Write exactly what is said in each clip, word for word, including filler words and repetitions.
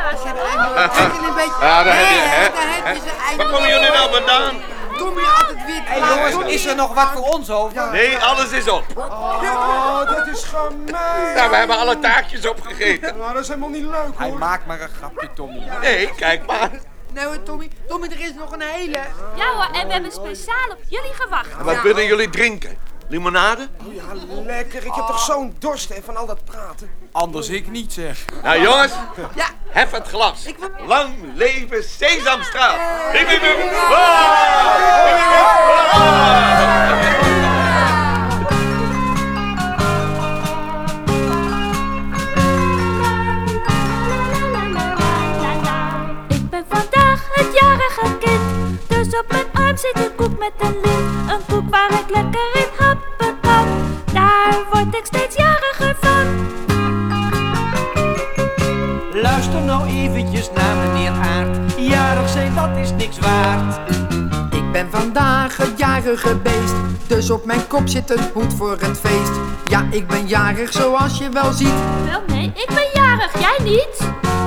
Kijk een beetje. Ja, daar heb je, hè? Daar heb je ze Waar komen jullie nou vandaan? Tommy altijd weer Hé hey, jongens, is er nog wat voor ons over? Nee, alles is op. Oh, dat is gemeen. Nou, we hebben alle taartjes opgegeten. Nou, dat is helemaal niet leuk, Hij hoor. maakt maar een grapje, Tommy. Nee, kijk maar. Nou, Tommy, Tommy, er is nog een hele. Ja hoor, en we hebben speciaal op jullie gewacht. En wat willen jullie drinken? Limonade? Oh, ja, lekker. Ik heb toch zo'n dorst, hè, van al dat praten. Anders ik niet, zeg. Nou jongens, Ja. hef het glas. Ik wil- Lang leven Sesamstraat. Hip, hip, hip. Ik ben vandaag het jarige kind, dus op mijn arm zit een koek met een lint. Een koek waar ik lekker in happen kan, daar word ik steeds jariger van. Luister nou eventjes naar meneer Aard. Jarig zijn, dat is niks waard. Ik ben vandaag het jarige beest, dus op mijn kop zit een hoed voor het feest. Ja, ik ben jarig zoals je wel ziet. Wel nee, ik ben jarig, jij niet?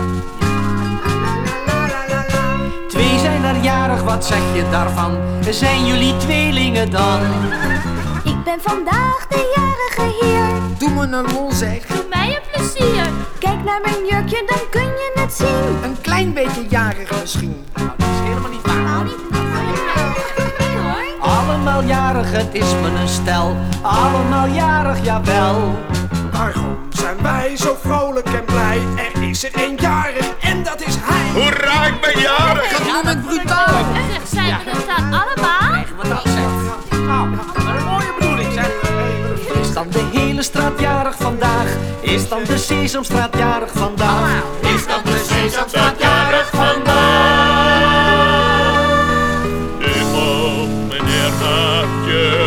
Twee zijn er jarig, wat zeg je daarvan? Zijn jullie tweelingen dan? Ik ben vandaag de jarige heer. Doe me een lol zeg. Doe mij een plezier. Kijk naar mijn jurkje, dan kun je het zien. Een klein beetje jarig misschien. Nou, dat is helemaal niet waar. Nou, niet. Nee hoor. Allemaal jarig, het is me een stel. Allemaal jarig, jawel. Waarom zijn wij zo vrolijk en blij? Er is er één jarig en dat is hij. Hoera, ik ben jarig. Dat noem ik brutaal. Zeg, zijn we het dan allemaal? Wat dat zegt. Nou, dat is een mooie bedoeling, zeg. Is dan de hele straat jarig vandaag? Is dan de Sesamstraat jarig vandaag? Is dan de Sesamstraat jarig vandaag? Nu op, meneer Hartje.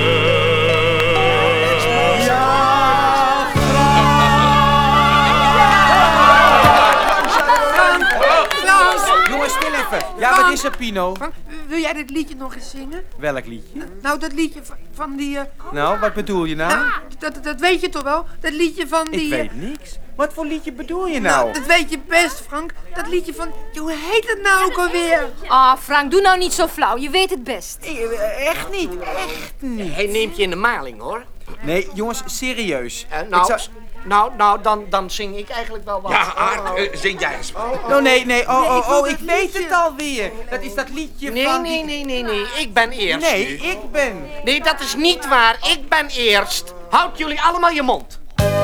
Jongens, stil even. Ja, wat is er, Pino? Frank, wil jij dit liedje nog eens zingen? Welk liedje? Nou, dat liedje van, van die... uh, Nou, wat bedoel je nou? nou, dat, dat weet je toch wel? Dat liedje van die... Ik uh, weet niks. Wat voor liedje bedoel je Nou, nou? dat weet je best, Frank. Dat liedje van... Hoe heet het nou ook alweer? Ah, Frank, doe nou niet zo flauw. Je weet het best. Eh, Echt niet, echt niet. Hij neemt je in de maling, hoor. Nee, jongens, serieus. Uh, nou, Ik zou- nou, nou dan, dan zing ik eigenlijk wel wat. Ja, Aard, eh, zing jij eens. Oh, nee, nee, oh, Nee, ik oh, wil oh, dat ik weet liedje. het alweer. Dat is dat liedje Nee, van... nee, nee, nee, nee. Ik ben eerst. Nee, ik ben... Nee, dat is niet waar. Ik ben eerst. Houd jullie allemaal je mond.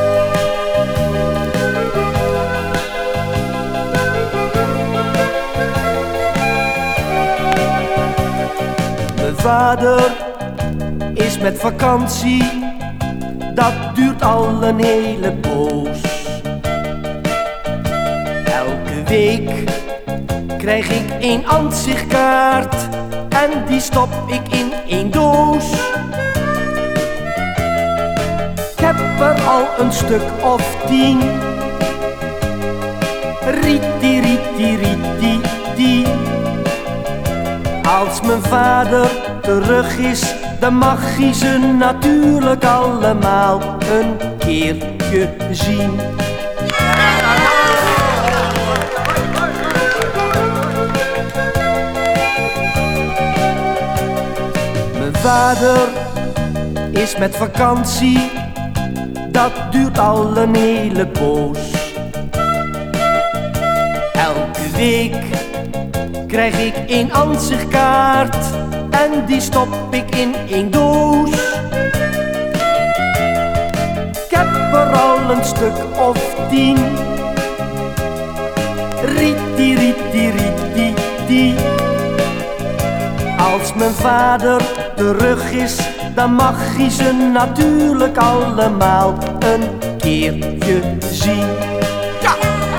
Mijn vader is met vakantie. Dat duurt al een hele poos. Elke week krijg ik één ansichtkaart en die stop ik in één doos. Ik heb er al een stuk of tien. Rieti, rieti, rieti, die. Als mijn vader terug is, dan mag hij ze natuurlijk allemaal een keertje zien. Mijn vader is met vakantie, dat duurt al een hele poos. Elke week krijg ik één ansichtkaart en die stop ik in één doos. Ik heb er al een stuk of tien. Rieti, rieti, rieti, die. Als mijn vader terug is, dan mag hij ze natuurlijk allemaal een keertje zien. Ja,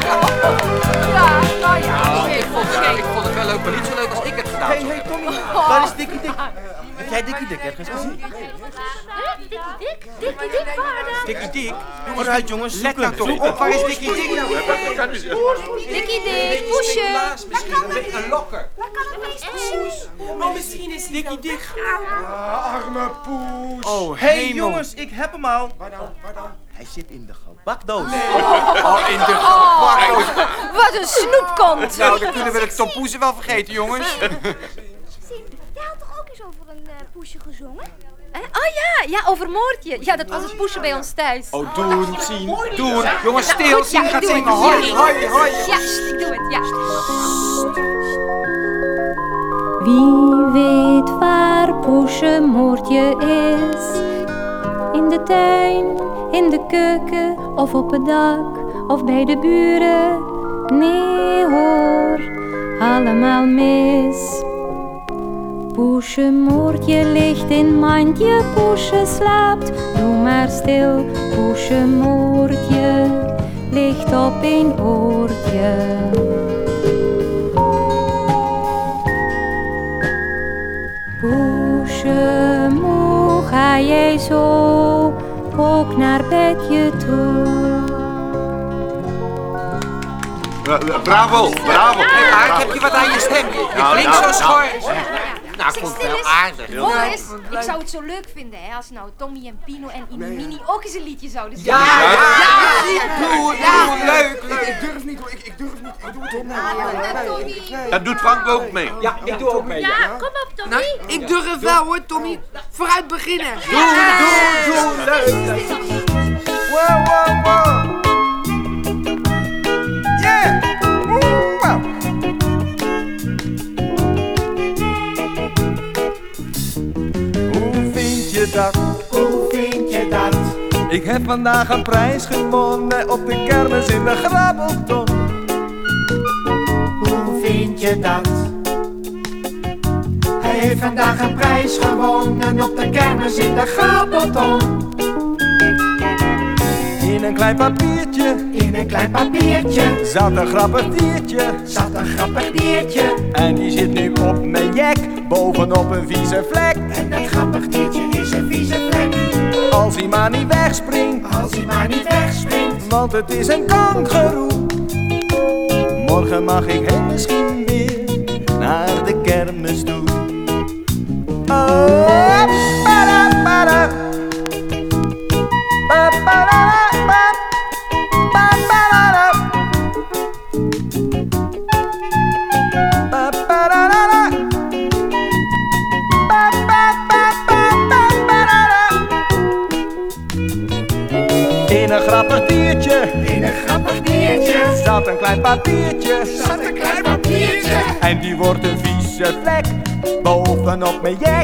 nou ja, ik vond het, ik vond het wel leuk, maar niet zo leuk als ik het gedaan. Hé, hé, Tommy, waar is Dikkie Dik? Heb jij Dikkie Dik ergens gezien? Dikkie Dik? Dikkie Dik, waar dan? Dikkie Dik? Vooruit jongens, let nou toch op, waar is Dikkie Dik nou? Dikkie Dik, poesje. Misschien een lokker. Oh, misschien is Dikkie Dik. Ah, arme poes. Oh, Hé hey, hemel. jongens, ik heb hem al. Waar dan? Waar dan? Hij zit in de gebakdoos. Oh, in de gebakdoos. Wat een snoepkont. Nou, dan kunnen we de tompoezen wel vergeten, jongens. Sien, jij had toch ook eens over een uh, poesje gezongen? Eh? Oh ja, ja, over Moortje. Ja, dat was het poesje bij ons thuis. Oh, doen, zien, doen. Jongens, Ja, stil, goed, Sien ja, gaat ik doe zingen. het. Hoi, Ja, hoi, hoi. Ja, ik doe het, ja. Wie weet waar poesje Moortje is? In de tuin, in de keuken of op het dak of bij de buren? Nee hoor, allemaal mis. Poesje Moortje ligt in mandje, poesje slaapt. Doe maar stil, poesje Moortje ligt op een oortje. Poesje moe, ga jij zo ook naar bedje toe? Bravo, bravo. Hey, maar ik heb je wat aan je stem. Je Nou, klinkt nou, zo schor. Nou, ik vond het wel aardig. Boris, ik zou het zo leuk vinden hè, als nou Tommy en Pino en Inimini ook eens een liedje zouden zingen. Ja, ja, ja. Doe, doe, leuk, leuk. Ik durf niet hoor, ik, ik durf niet. Ik doe het toch niet. Dat doet Frank ook mee. Ja, ik doe ook mee. Ja, kom op Tommy. Nou, ik durf wel hoor, Tommy. Vooruit beginnen. Doe, doe, doe, leuk. Wow, wow, wow. Yeah. Wow. Hoe vind je dat? Hoe vind je dat? Ik heb vandaag een prijs gewonnen op de kermis in de Grabbelton. Hoe vind je dat? Hij heeft vandaag een prijs gewonnen op de kermis in de Grabbelton. In een klein papiertje, in een klein papiertje, zat een grappig diertje, zat een grappig diertje. En die zit nu op mijn jek, bovenop een vieze vlek. En dat grappig diertje is een vieze vlek. Als hij maar niet wegspringt, als hij maar niet wegspringt, want het is een kangoeroe. Morgen mag ik heel misschien weer naar de kermis toe. Oh, para, para. Ba, ba, da, ba. Ba, ba, da, da. Ba, ba, da, da, da. Ba, ba, ba, ba, ba, ba, da, da. In een grappig diertje, in een grappig diertje, zat een klein papiertje, zat een klein papiertje. En die wordt een vieze vlek, bovenop mijn jek.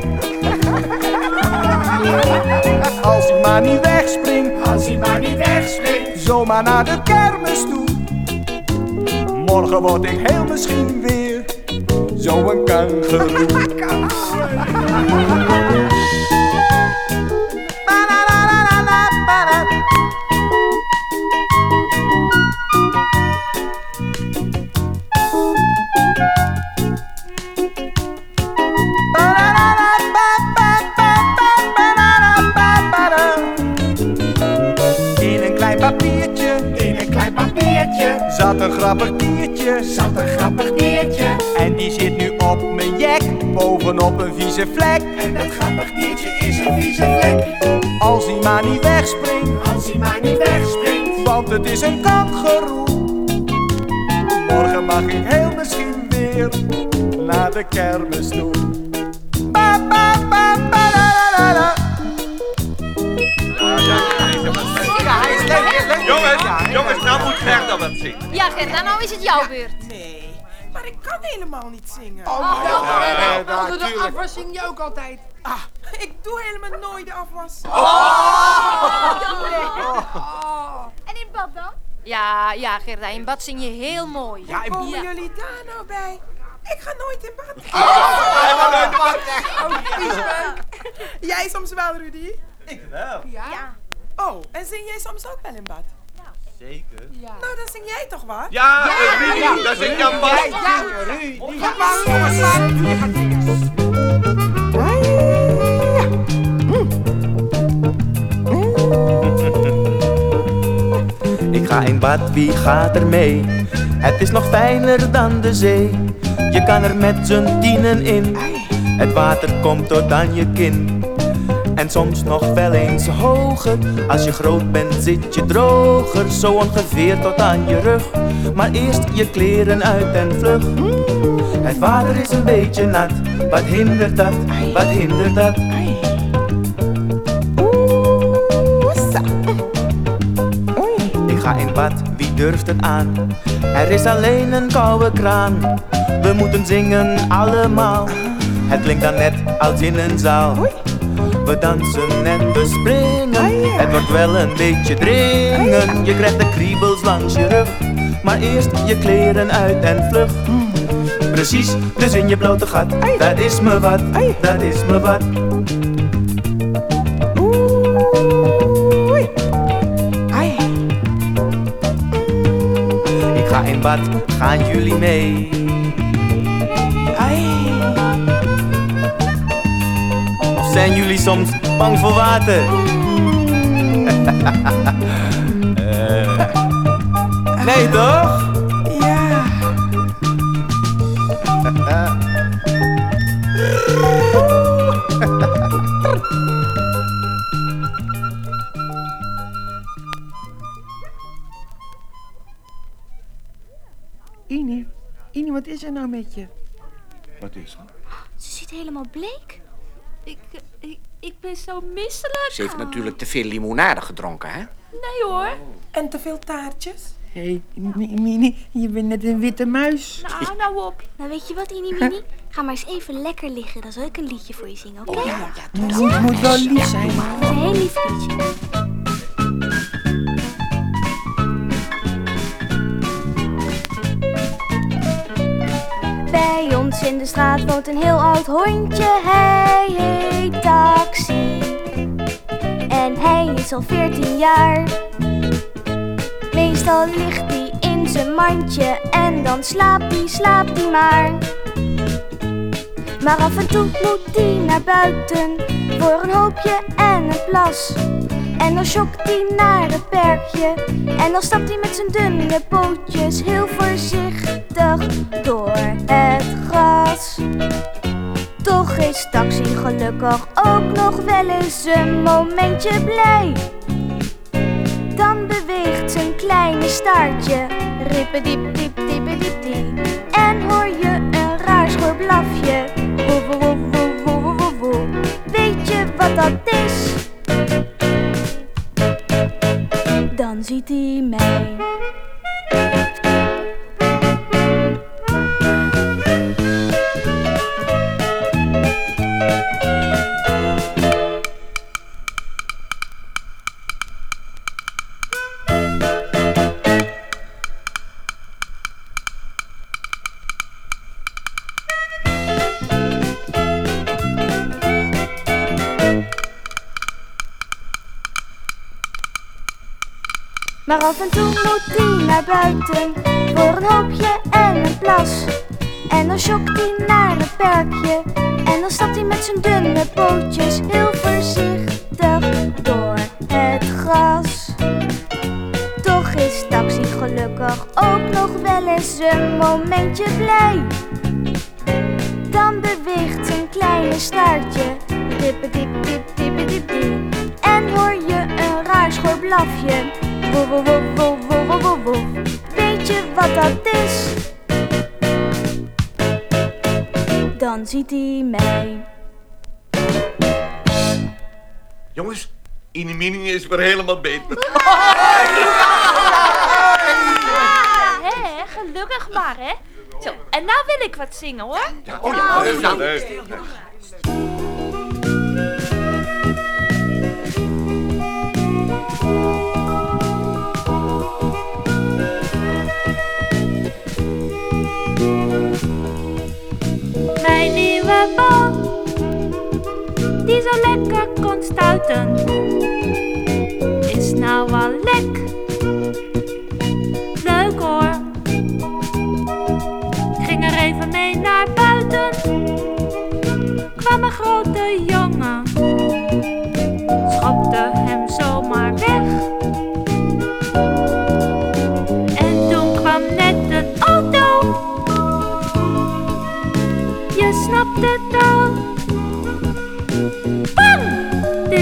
Als hij maar niet wegspringt, als hij maar niet wegspringt, zomaar naar de kermis toe. Morgen word ik heel misschien weer zo'n kangoeroe. Zat een grappig diertje, zat een grappig diertje. En die zit nu op mijn jek, bovenop een vieze vlek. En dat grappig diertje is een vieze vlek. Als hij maar niet wegspringt, als hij maar niet wegspringt, want het is een kangoeroe. Morgen mag ik heel misschien weer naar de kermis toe. Ba, ba, ba, ba, da, da, da. Ja, hij is leuk, leuk. Jongens, jongens, nou moet Gerda wat zingen. Ja, Gerda, nou is het jouw beurt. Nee, maar ik kan helemaal niet zingen. Oh, ja, ja, onder de tuurlijk. afwas zing je ook altijd. Ah, ik doe helemaal nooit de afwas. En in bad dan? Ja, ja, Gerda, in bad zing je heel mooi. Ja, in Komen Ja. jullie daar nou bij? Ik ga nooit in bad. Jij soms wel, Rudy? Ik wel. Ja. Oh, en zing jij soms ook wel in bad? Zeker. Nou, dan zing jij toch wat? Ja, Rudy, dat is Jan Bas. Ik ga in bad, wie gaat er mee? Het is nog fijner dan de zee. Je kan er met z'n tienen in. Het water komt tot aan je kin. en soms nog wel eens hoger. Als je groot bent zit je droger, zo ongeveer tot aan je rug. Maar eerst je kleren uit en vlug. Het water is een beetje nat, wat hindert dat, wat hindert dat? Ik ga in bad, wie durft het aan? Er is alleen een koude kraan. We moeten zingen allemaal. Het klinkt dan net als in een zaal. We dansen en we springen. Het wordt wel een beetje dringen. Je krijgt de kriebels langs je rug. Maar eerst je kleren uit en vlug. Precies, dus in je blote gat. Dat is me wat, dat is me wat. Ik ga in bad, gaan jullie mee? Of zijn jullie soms bang voor water? uh, nee toch? Ja. Ini, Ini, wat is er nou met je? Wat is er? Ze ziet helemaal bleek. Ik, ik, ik ben zo misselijk. Ze heeft natuurlijk te veel limonade gedronken, hè? Nee hoor. En te veel taartjes? Hé, hey, Mini, je bent net een witte muis. Nou, nou op. Nou, weet je wat, Ini Mini? Ga maar eens even lekker liggen. Dan zal ik een liedje voor je zingen, oké? Okay? Oh, ja, ja, Het moet, moet wel lief zijn. Een heel lief liedje. Bij ons in de straat woont een heel oud hondje. Hij heet Taxi. En hij is al veertien jaar. Meestal ligt hij in zijn mandje en dan slaapt hij, slaapt hij maar. Maar af en toe moet hij naar buiten voor een hoopje en een plas. En dan sjokt hij naar het perkje en dan stapt hij met zijn dunne pootjes heel voorzichtig door het gras. Toch is Taxi gelukkig ook nog wel eens een momentje blij. Dan beweegt zijn kleine staartje, rippediep diep diep diep. En hoor je een raar schor blafje, woe woe woe woe woe woe woe. Weet je wat dat is? Dan ziet hij mij. Maar af en toe moet hij naar buiten voor een hoopje en een plas. En dan sjokt hij naar het perkje en dan stapt hij met zijn dunne pootjes heel voorzichtig door het gras. Toch is Taxi gelukkig ook nog wel eens een momentje blij. Dan beweegt zijn kleine staartje, rippediep diep diep diep diep. En hoor je een raar schor blafje, woe woe woe woe woe woe woe woe. Weet je wat dat is? Dan ziet hij mij. Jongens, Inimini is weer helemaal beter. Hé, gelukkig maar, hè? Zo, en nou wil ik wat zingen, hoor. Ja, oh ja, oh, ja. Leuk. Mijn nieuwe bal, die zo lekker kon stuiten, is nou al lek. Leuk hoor. Ik ging er even mee naar buiten, kwam een grote jongen, schopte hem zomaar weg. En toen kwam net een auto, je snapt het al. Bam!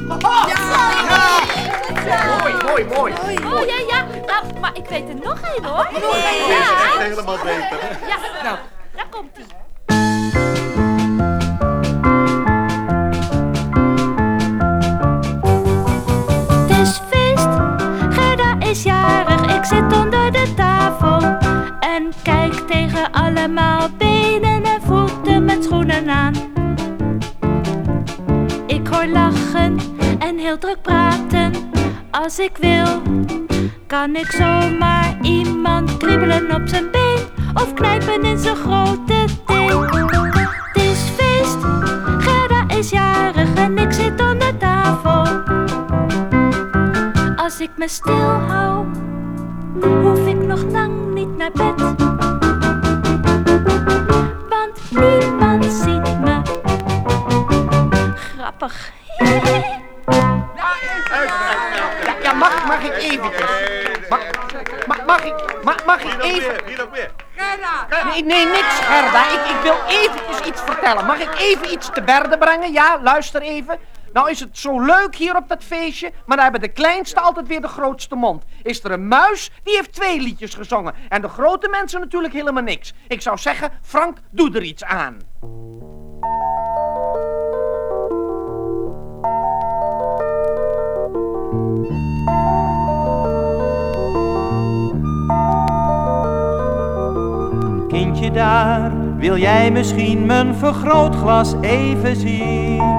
Mooi, mooi, mooi. Oh ja, ja. Nou, maar ik weet er nog één hoor. Nog één? Ja. Dat is helemaal beter. Ja, nou, daar komt ie. Het is feest, Gerda is jarig, ik zit onder de tafel en kijk tegen allemaal benen en voeten met schoenen aan. Ik hoor lachen en heel druk praten. Als ik wil, kan ik zomaar iemand kriebelen op zijn been of knijpen in zijn grote teen. Het is feest, Gerda is jarig en ik zit onder tafel. Als ik me stil hou, hoef ik nog lang niet naar bed. Want niemand ziet me. Grappig. Ja, ja mag, mag ik eventjes? Mag, mag, mag ik, mag, mag ik even... Wie nog meer? Gerda! Nee, nee, niks Gerda. Ik, ik wil eventjes iets vertellen. Mag ik even iets te berde brengen? Ja, luister even. Nou is het zo leuk hier op dat feestje, maar dan hebben de kleinste altijd weer de grootste mond. Is er een muis, die heeft twee liedjes gezongen. En de grote mensen natuurlijk helemaal niks. Ik zou zeggen, Frank, doe er iets aan. Kindje daar, wil jij misschien mijn vergrootglas even zien?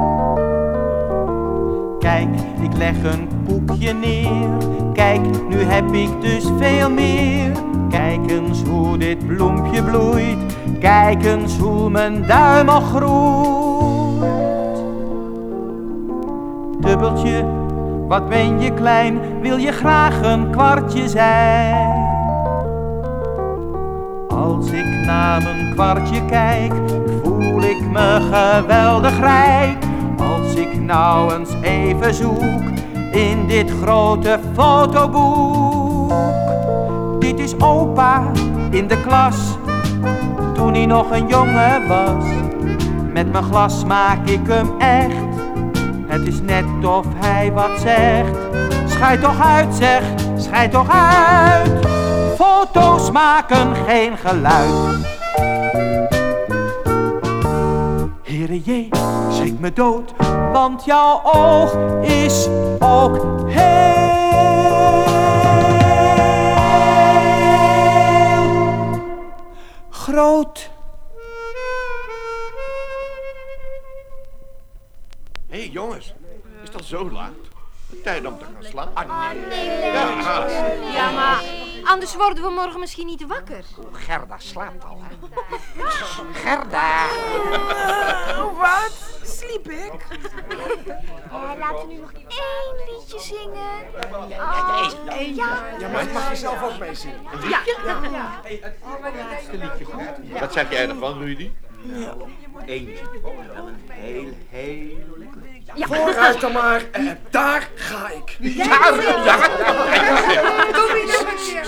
Kijk, ik leg een koekje neer. Kijk, nu heb ik dus veel meer. Kijk eens hoe dit bloempje bloeit. Kijk eens hoe mijn duim al groeit. Dubbeltje, wat ben je klein, wil je graag een kwartje zijn? Als ik naar mijn kwartje kijk, voel ik me geweldig rijk. Als ik nou eens even zoek in dit grote fotoboek. Dit is opa in de klas, toen hij nog een jongen was. Met mijn glas maak ik hem echt, het is net of hij wat zegt. Schijt toch uit zeg, schijt toch uit. Foto's maken geen geluid. Heere jee, schrik me dood, want jouw oog is ook heel groot. Hé hey, jongens, is dat zo laat? Tijd om te gaan slapen. Ah, nee, nee. Ja, Ja, maar anders worden we morgen misschien niet wakker. Gerda slaapt al, hè? Gerda! Uh, wat? Sliep ik? Uh, laten we nu nog één liedje zingen. Ja, ja, één. Ja. Ja, maar mag je zelf ook meezingen? Ja. Ja. Ja. Wat zeg jij ervan, Rudy? Eentje. Wel een heel, heel... Ja. Vooruit dan maar, uh, daar ga ik. Ja, ja, ja. Doe niet nog een keer.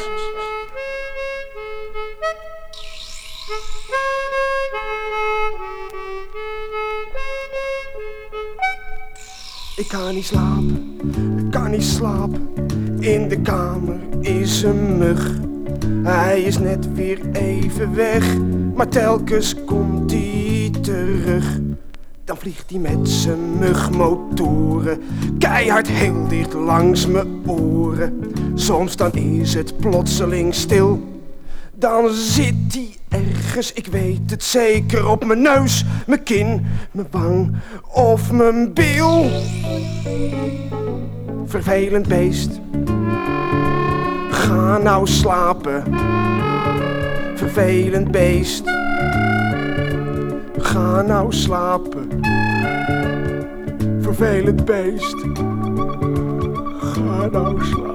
Ik kan niet slapen, ik kan niet slapen. In de kamer is een mug. Hij is net weer even weg, maar telkens komt hij terug. Dan vliegt hij met zijn mugmotoren keihard heel dicht langs mijn oren. Soms dan is het plotseling stil. Dan zit hij ergens, ik weet het zeker, op mijn neus, mijn kin, mijn wang of mijn bil. Vervelend beest, ga nou slapen. Vervelend beest, ga nou slapen. Vervelend beest, ga nou slapen.